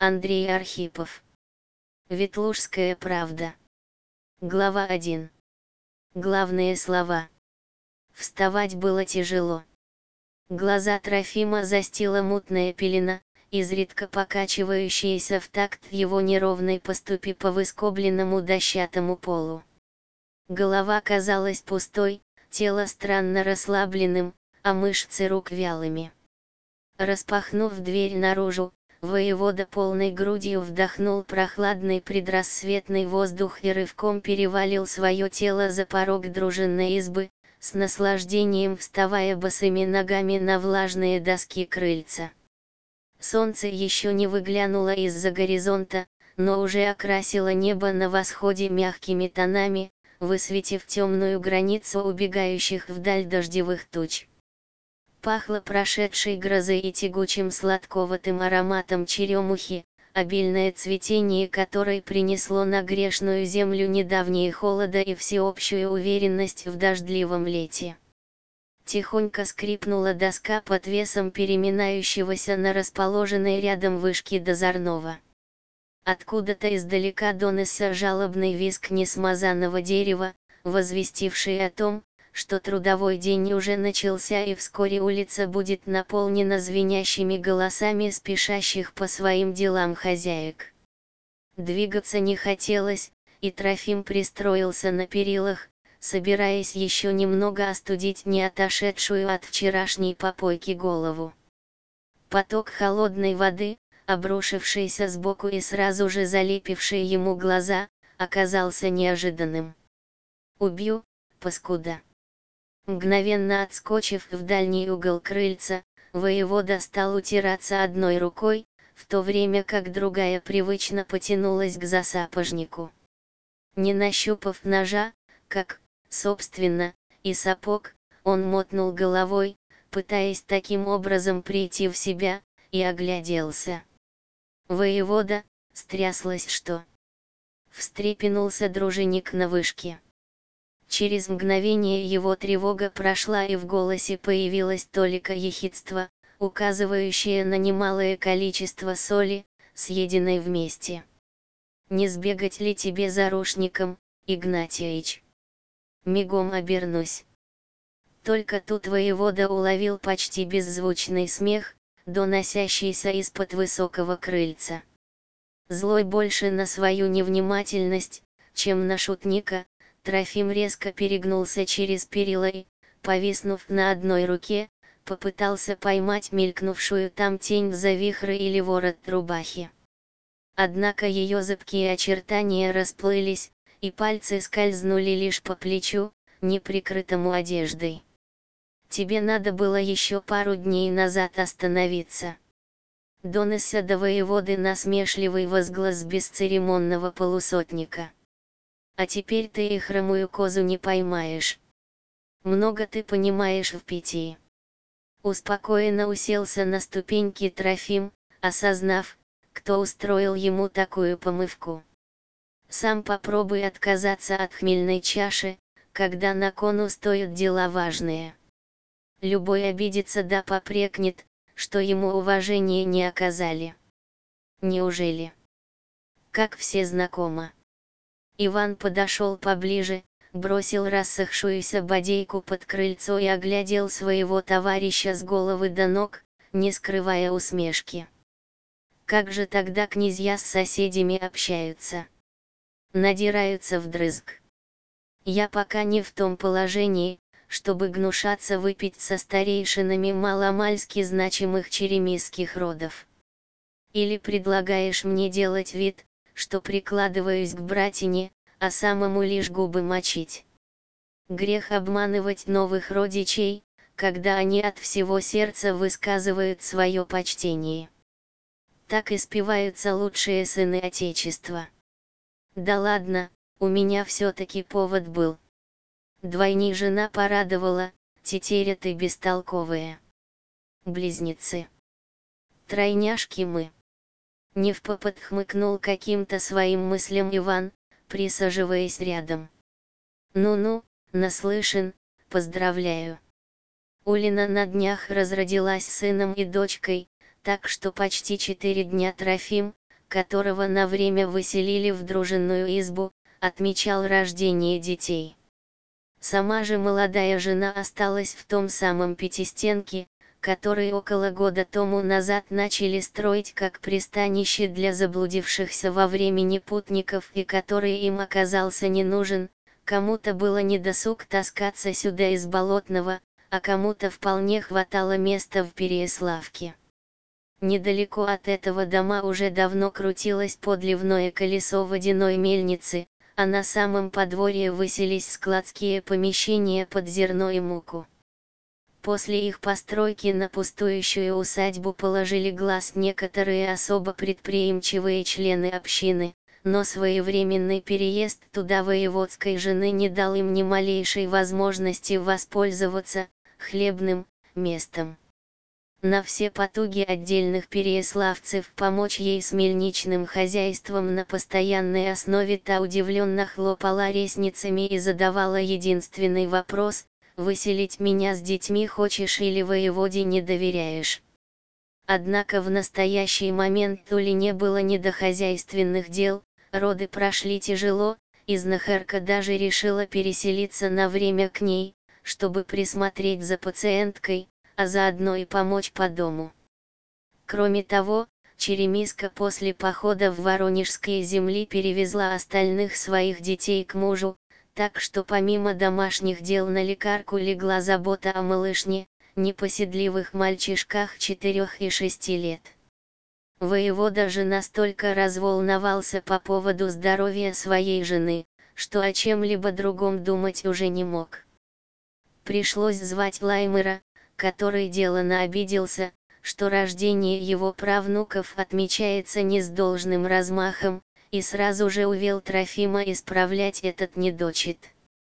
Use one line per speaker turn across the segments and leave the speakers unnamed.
Андрей Архипов. Ветлужская правда. Глава 1. Главные слова. Вставать было тяжело. Глаза Трофима застила мутная пелена, изредка покачивающаяся в такт его неровной поступи по выскобленному дощатому полу. Голова казалась пустой, тело странно расслабленным, а мышцы рук вялыми. Распахнув дверь наружу, воевода полной грудью вдохнул прохладный предрассветный воздух и рывком перевалил свое тело за порог дружинной избы, с наслаждением вставая босыми ногами на влажные доски крыльца. Солнце еще не выглянуло из-за горизонта, но уже окрасило небо на восходе мягкими тонами, высветив темную границу убегающих вдаль дождевых туч. Пахло прошедшей грозой и тягучим сладковатым ароматом черемухи, обильное цветение которой принесло на грешную землю недавние холода и всеобщую уверенность в дождливом лете. Тихонько скрипнула доска под весом переминающегося на расположенной рядом вышки дозорного. Откуда-то издалека донесся жалобный визг несмазанного дерева, возвестивший о том, что трудовой день уже начался и вскоре улица будет наполнена звенящими голосами спешащих по своим делам хозяек. Двигаться не хотелось, и Трофим пристроился на перилах, собираясь еще немного остудить не отошедшую от вчерашней попойки голову. Поток холодной воды, обрушившийся сбоку и сразу же залепивший ему глаза, оказался неожиданным. «Убью, паскуда!» Мгновенно отскочив в дальний угол крыльца, воевода стал утираться одной рукой, в то время как другая привычно потянулась к засапожнику. Не нащупав ножа, как, собственно, и сапог, он мотнул головой, пытаясь таким образом прийти в себя, и огляделся. Воевода, стряслось что? Встрепенулся дружинник на вышке. Через мгновение его тревога прошла, и в голосе появилось толика ехидства, указывающее на немалое количество соли, съеденной вместе. «Не сбегать ли тебе за рушником, Игнатьевич? Мигом обернусь». Только тут воевода уловил почти беззвучный смех, доносящийся из-под высокого крыльца. Злой больше на свою невнимательность, чем на шутника, Трофим резко перегнулся через перила и, повиснув на одной руке, попытался поймать мелькнувшую там тень за вихры или ворот рубахи. Однако ее зыбкие очертания расплылись, и пальцы скользнули лишь по плечу, не прикрытому одеждой. «Тебе надо было еще пару дней назад остановиться». Донесся до воеводы насмешливый возглас бесцеремонного полусотника. «А теперь ты и хромую козу не поймаешь. Много ты понимаешь в питье». Успокоенно уселся на ступеньки Трофим, осознав, кто устроил ему такую помывку. Сам попробуй отказаться от хмельной чаши, когда на кону стоят дела важные. Любой обидится да попрекнет, что ему уважения не оказали. Неужели? Как все знакомо. Иван подошел поближе, бросил рассохшуюся бодейку под крыльцо и оглядел своего товарища с головы до ног, не скрывая усмешки. Как же тогда князья с соседями общаются? Надираются вдрызг. Я пока не в том положении, чтобы гнушаться выпить со старейшинами маломальски значимых черемисских родов. Или предлагаешь мне делать вид, что прикладываюсь к братине, а самому лишь губы мочить? Грех обманывать новых родичей, когда они от всего сердца высказывают свое почтение. Так и спиваются лучшие сыны Отечества. Да ладно, у меня все-таки повод был. Двойни жена порадовала, тетеря ты бестолковая. Близнецы. Тройняшки мы. Невпопад хмыкнул каким-то своим мыслям Иван, присаживаясь рядом. Ну-ну, наслышан, поздравляю. Улина на днях разродилась сыном и дочкой, так что почти 4 дня Трофим, которого на время выселили в дружинную избу, отмечал рождение детей. Сама же молодая жена осталась в том самом Пятистенке, который около года тому назад начали строить как пристанище для заблудившихся во времени путников и который им оказался не нужен. Кому-то было недосуг таскаться сюда из Болотного, а кому-то вполне хватало места в Переяславке. Недалеко от этого дома уже давно крутилось подливное колесо водяной мельницы, а на самом подворье высились складские помещения под зерно и муку. После их постройки на пустующую усадьбу положили глаз некоторые особо предприимчивые члены общины, но своевременный переезд туда воеводской жены не дал им ни малейшей возможности воспользоваться хлебным местом. На все потуги отдельных переяславцев помочь ей с мельничным хозяйством на постоянной основе та удивленно хлопала ресницами и задавала единственный вопрос: «Выселить меня с детьми хочешь или воеводе не доверяешь?» Однако в настоящий момент то ли не было ни до хозяйственных дел, роды прошли тяжело, и знахарка даже решила переселиться на время к ней, чтобы присмотреть за пациенткой, а заодно и помочь по дому. Кроме того, Черемиска после похода в Воронежские земли перевезла остальных своих детей к мужу, так что помимо домашних дел на лекарку легла забота о малышне, непоседливых мальчишках 4 и 6 лет. Воевода же настолько разволновался по поводу здоровья своей жены, что о чем-либо другом думать уже не мог. Пришлось звать Лаймыра, который делано обиделся, что рождение его правнуков отмечается не с должным размахом, и сразу же увел Трофима исправлять этот недочет.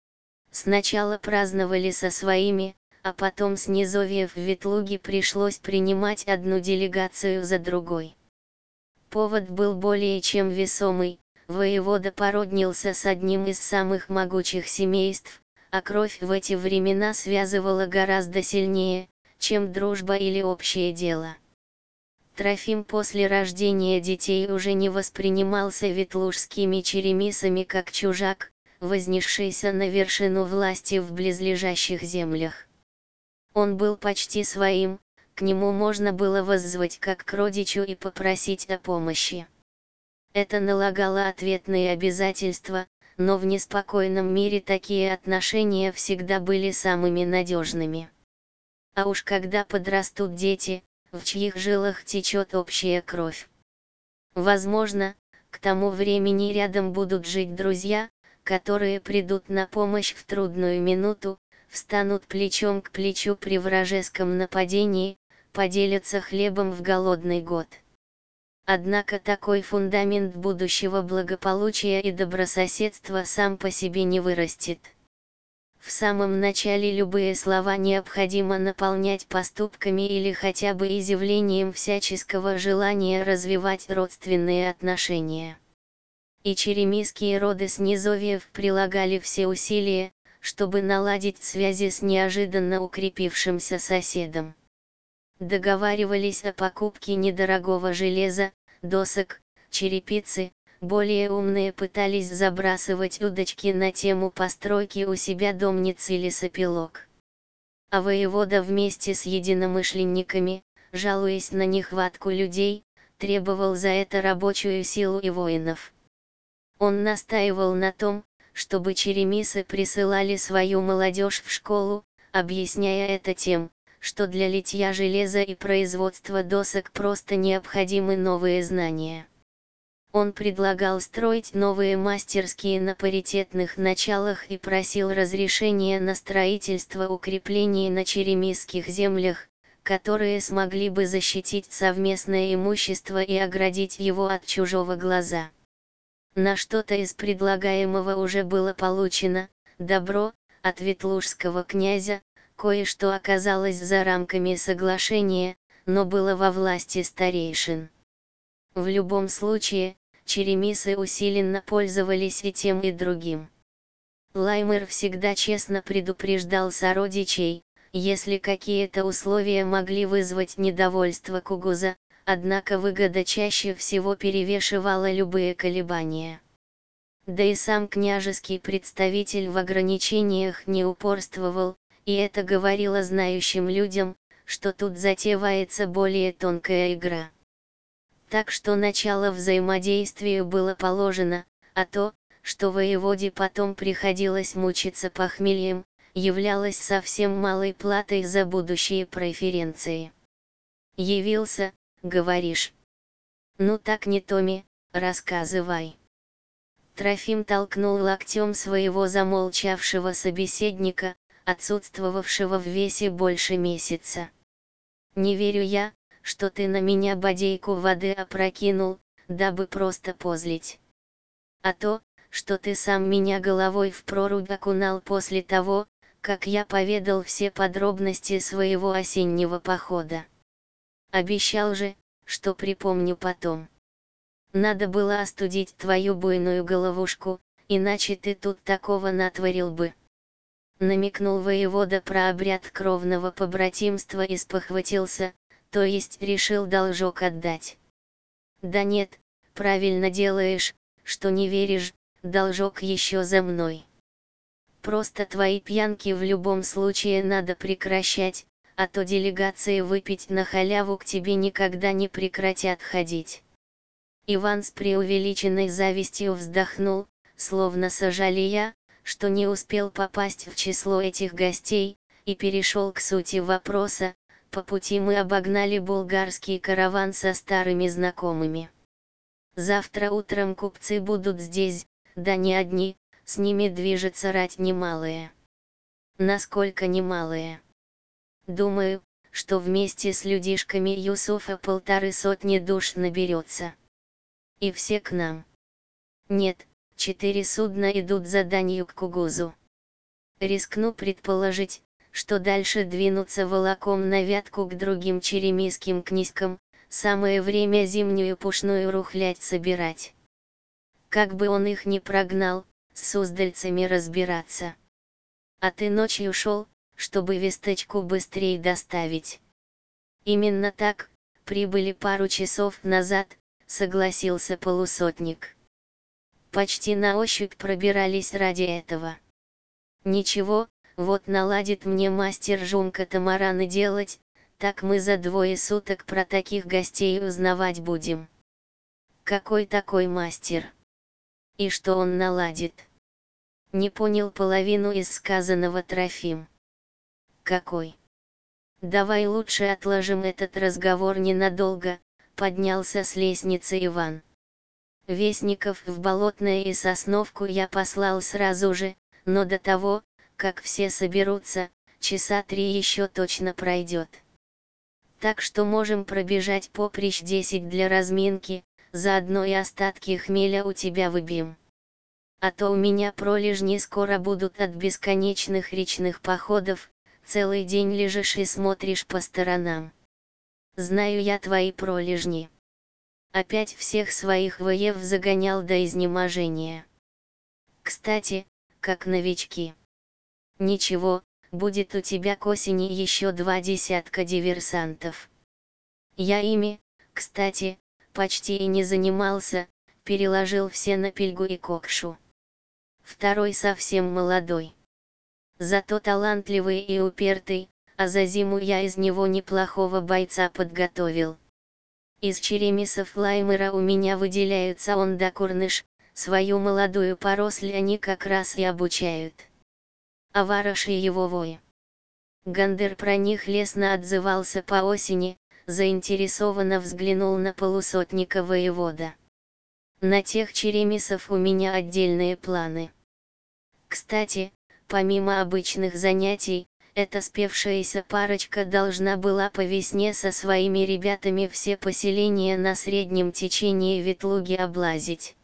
Сначала праздновали со своими, а потом с низовьев в Ветлуге пришлось принимать одну делегацию за другой. Повод был более чем весомый: воевода породнился с одним из самых могучих семейств, а кровь в эти времена связывала гораздо сильнее, чем дружба или общее дело. Трофим после рождения детей уже не воспринимался ветлужскими черемисами как чужак, вознесшийся на вершину власти в близлежащих землях. Он был почти своим, к нему можно было воззвать как к родичу и попросить о помощи. Это налагало ответные обязательства, но в неспокойном мире такие отношения всегда были самыми надежными. А уж когда подрастут дети, в чьих жилах течет общая кровь. Возможно, к тому времени рядом будут жить друзья, которые придут на помощь в трудную минуту, встанут плечом к плечу при вражеском нападении, поделятся хлебом в голодный год. Однако такой фундамент будущего благополучия и добрососедства сам по себе не вырастет. В самом начале любые слова необходимо наполнять поступками или хотя бы изъявлением всяческого желания развивать родственные отношения. И черемисские роды с низовьев прилагали все усилия, чтобы наладить связи с неожиданно укрепившимся соседом. Договаривались о покупке недорогого железа, досок, черепицы. Более умные пытались забрасывать удочки на тему постройки у себя домниц или сопелок. А воевода вместе с единомышленниками, жалуясь на нехватку людей, требовал за это рабочую силу и воинов. Он настаивал на том, чтобы черемисы присылали свою молодежь в школу, объясняя это тем, что для литья железа и производства досок просто необходимы новые знания. Он предлагал строить новые мастерские на паритетных началах и просил разрешения на строительство укреплений на черемисских землях, которые смогли бы защитить совместное имущество и оградить его от чужого глаза. На что-то из предлагаемого уже было получено добро от ветлужского князя, кое-что оказалось за рамками соглашения, но было во власти старейшин. В любом случае, черемисы усиленно пользовались и тем и другим. Лаймер всегда честно предупреждал сородичей, если какие-то условия могли вызвать недовольство Кугуза, однако выгода чаще всего перевешивала любые колебания. Да и сам княжеский представитель в ограничениях не упорствовал, и это говорило знающим людям, что тут затевается более тонкая игра. Так что начало взаимодействию было положено, а то, что воеводе потом приходилось мучиться похмельем, являлось совсем малой платой за будущие преференции. «Явился, говоришь? Ну так не Томи, рассказывай». Трофим толкнул локтем своего замолчавшего собеседника, отсутствовавшего в весе больше месяца. «Не верю я, что ты на меня бодейку воды опрокинул, дабы просто позлить. А то, что ты сам меня головой в прорубь окунал после того, как я поведал все подробности своего осеннего похода. Обещал же, что припомню потом. Надо было остудить твою буйную головушку, иначе ты тут такого натворил бы». Намекнул воевода про обряд кровного побратимства и спохватился, то есть решил должок отдать. «Да нет, правильно делаешь, что не веришь, должок еще за мной. Просто твои пьянки в любом случае надо прекращать, а то делегации выпить на халяву к тебе никогда не прекратят ходить». Иван с преувеличенной завистью вздохнул, словно сожалея, что не успел попасть в число этих гостей, и перешел к сути вопроса. По пути мы обогнали булгарский караван со старыми знакомыми. Завтра утром купцы будут здесь, да не одни, с ними движется рать немалая. Насколько немалая? Думаю, что вместе с людишками Юсуфа 150 душ наберется. И все к нам. Нет, 4 судна идут за данью к Кугузу. Рискну предположить, что дальше двинуться волоком на Вятку к другим черемисским князькам, самое время зимнюю пушную рухлядь собирать. Как бы он их ни прогнал, с суздальцами разбираться. А ты ночью шел, чтобы весточку быстрее доставить. Именно так, прибыли пару часов назад, согласился полусотник. Почти на ощупь пробирались ради этого. Ничего, вот наладит мне мастер Жум катамараны делать, так мы за 2 суток про таких гостей узнавать будем. Какой такой мастер? И что он наладит? Не понял половину из сказанного Трофим. Какой? Давай лучше отложим этот разговор ненадолго, поднялся с лестницы Иван. Вестников в Болотное и Сосновку я послал сразу же, но до того, как все соберутся, часа 3 еще точно пройдет. Так что можем пробежать поприщ 10 для разминки, заодно и остатки хмеля у тебя выбьем. А то у меня пролежни скоро будут от бесконечных речных походов, целый день лежишь и смотришь по сторонам. Знаю я твои пролежни. Опять всех своих воев загонял до изнеможения. Кстати, как новички. Ничего, будет у тебя к осени еще 2 десятка диверсантов. Я ими, кстати, почти и не занимался, переложил все на Пельгу и Кокшу. Второй совсем молодой. Зато талантливый и упертый, а за зиму я из него неплохого бойца подготовил. Из черемисов Лаймера у меня выделяются он да Курныш, свою молодую поросль они как раз и обучают. А Вараш и его вои. Гандер про них лестно отзывался по осени, заинтересованно взглянул на полусотника воевода. На тех черемисов у меня отдельные планы. Кстати, помимо обычных занятий, эта спевшаяся парочка должна была по весне со своими ребятами все поселения на среднем течении Ветлуги облазить.